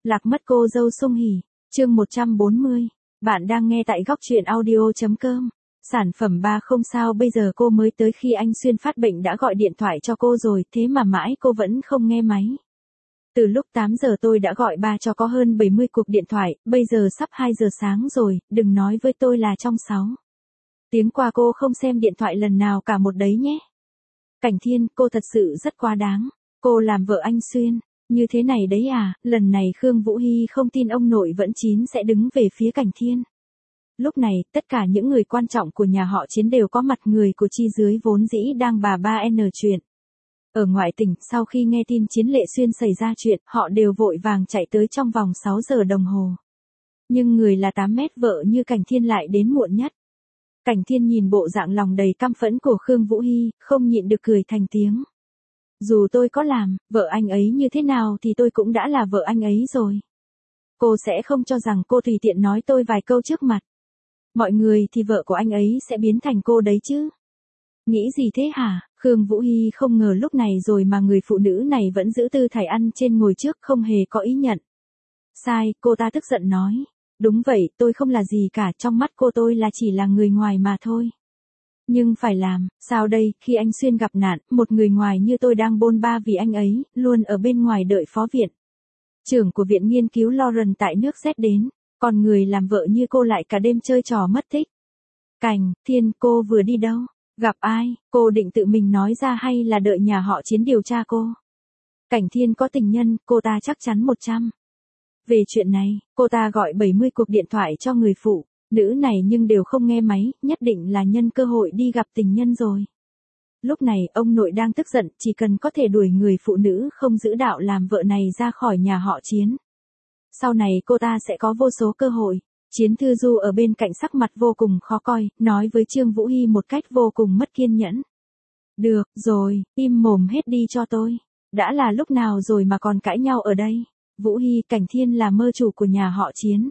Lạc mất cô dâu Sung Hỉ, chương 140. Bạn đang nghe tại góc truyện audio.com. Sản phẩm 3 không sao, bây giờ cô mới tới khi anh Xuyên phát bệnh đã gọi điện thoại cho cô rồi, thế mà mãi cô vẫn không nghe máy. Từ lúc 8 giờ tôi đã gọi ba cho có hơn 70 cuộc điện thoại, bây giờ sắp 2 giờ sáng rồi, đừng nói với tôi là trong 6 tiếng qua cô không xem điện thoại lần nào cả một đấy nhé. Cảnh Thiên, cô thật sự rất quá đáng. Cô làm vợ anh Xuyên, như thế này đấy à, lần này Khương Vũ Hy không tin ông nội vẫn chín sẽ đứng về phía Cảnh Thiên. Lúc này, tất cả những người quan trọng của nhà họ Chiến đều có mặt, người của chi dưới vốn dĩ đang bà ba N chuyện. Ở ngoại tỉnh, sau khi nghe tin Chiến Lệ Xuyên xảy ra chuyện, họ đều vội vàng chạy tới trong vòng 6 giờ đồng hồ. Nhưng người là 8 mét vợ như Cảnh Thiên lại đến muộn nhất. Cảnh Thiên nhìn bộ dạng lòng đầy căm phẫn của Khương Vũ Hy, không nhịn được cười thành tiếng. Dù tôi có làm vợ anh ấy như thế nào thì tôi cũng đã là vợ anh ấy rồi. Cô sẽ không cho rằng cô tùy tiện nói tôi vài câu trước mặt mọi người thì vợ của anh ấy sẽ biến thành cô đấy chứ. Nghĩ gì thế hả? Khương Vũ Hy không ngờ lúc này rồi mà người phụ nữ này vẫn giữ tư thái ăn trên ngồi trước, không hề có ý nhận sai. Cô ta tức giận nói. Đúng vậy, tôi không là gì cả, trong mắt cô tôi là chỉ là người ngoài mà thôi. Nhưng phải làm sao đây, khi anh Xuyên gặp nạn, một người ngoài như tôi đang bôn ba vì anh ấy, luôn ở bên ngoài đợi phó viện trưởng của viện nghiên cứu Lawrence tại nước Z đến, còn người làm vợ như cô lại cả đêm chơi trò mất tích. Cảnh Thiên, cô vừa đi đâu? Gặp ai? Cô định tự mình nói ra hay là đợi nhà họ Chiến điều tra cô? Cảnh Thiên có tình nhân, cô ta chắc chắn 100. Về chuyện này, cô ta gọi 70 cuộc điện thoại cho người phụ nữ này nhưng đều không nghe máy, nhất định là nhân cơ hội đi gặp tình nhân rồi. Lúc này, ông nội đang tức giận, chỉ cần có thể đuổi người phụ nữ không giữ đạo làm vợ này ra khỏi nhà họ Chiến. Sau này cô ta sẽ có vô số cơ hội. Chiến Thư Du ở bên cạnh sắc mặt vô cùng khó coi, nói với Trương Vũ Hy một cách vô cùng mất kiên nhẫn. Được rồi, im mồm hết đi cho tôi. Đã là lúc nào rồi mà còn cãi nhau ở đây? Vũ Hy, Cảnh Thiên là mơ chủ của nhà họ Chiến.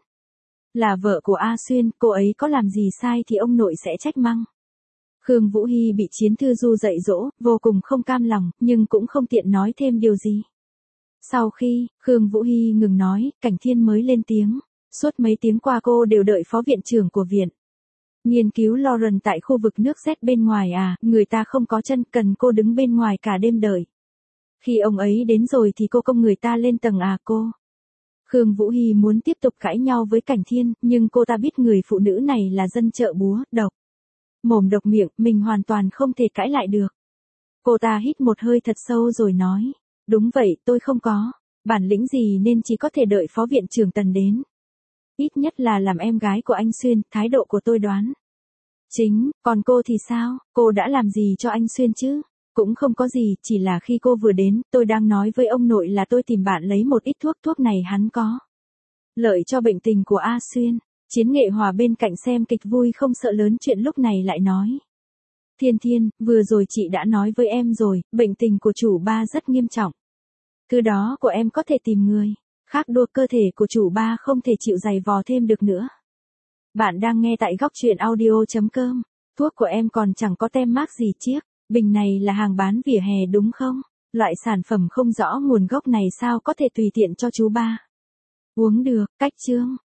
Là vợ của A Xuyên, cô ấy có làm gì sai thì ông nội sẽ trách mắng. Khương Vũ Hy bị Chiến Thư Du dạy dỗ, vô cùng không cam lòng, nhưng cũng không tiện nói thêm điều gì. Sau khi Khương Vũ Hy ngừng nói, Cảnh Thiên mới lên tiếng. Suốt mấy tiếng qua cô đều đợi phó viện trưởng của viện nghiên cứu Lawrence tại khu vực nước Z bên ngoài à, người ta không có chân, cần cô đứng bên ngoài cả đêm đợi. Khi ông ấy đến rồi thì cô công người ta lên tầng à cô? Khương Vũ Hy muốn tiếp tục cãi nhau với Cảnh Thiên, nhưng cô ta biết người phụ nữ này là dân chợ búa, độc mồm độc miệng, mình hoàn toàn không thể cãi lại được. Cô ta hít một hơi thật sâu rồi nói. Đúng vậy, tôi không có bản lĩnh gì nên chỉ có thể đợi phó viện trưởng Tần đến. Ít nhất là làm em gái của anh Xuyên, thái độ của tôi đoán chính, còn cô thì sao, cô đã làm gì cho anh Xuyên chứ? Cũng không có gì, chỉ là khi cô vừa đến, tôi đang nói với ông nội là tôi tìm bạn lấy một ít thuốc này hắn có lợi cho bệnh tình của A Xuyên. Chiến Nghệ Hòa bên cạnh xem kịch vui không sợ lớn chuyện lúc này lại nói. Thiên, vừa rồi chị đã nói với em rồi, bệnh tình của chủ ba rất nghiêm trọng. Thứ đó của em có thể tìm người khác đua, cơ thể của chủ ba không thể chịu giày vò thêm được nữa. Bạn đang nghe tại góc truyện audio.com. Thuốc của em còn chẳng có tem mác gì chiếc. Bình này là hàng bán vỉa hè đúng không? Loại sản phẩm không rõ nguồn gốc này sao có thể tùy tiện cho chú ba uống được? Cách chương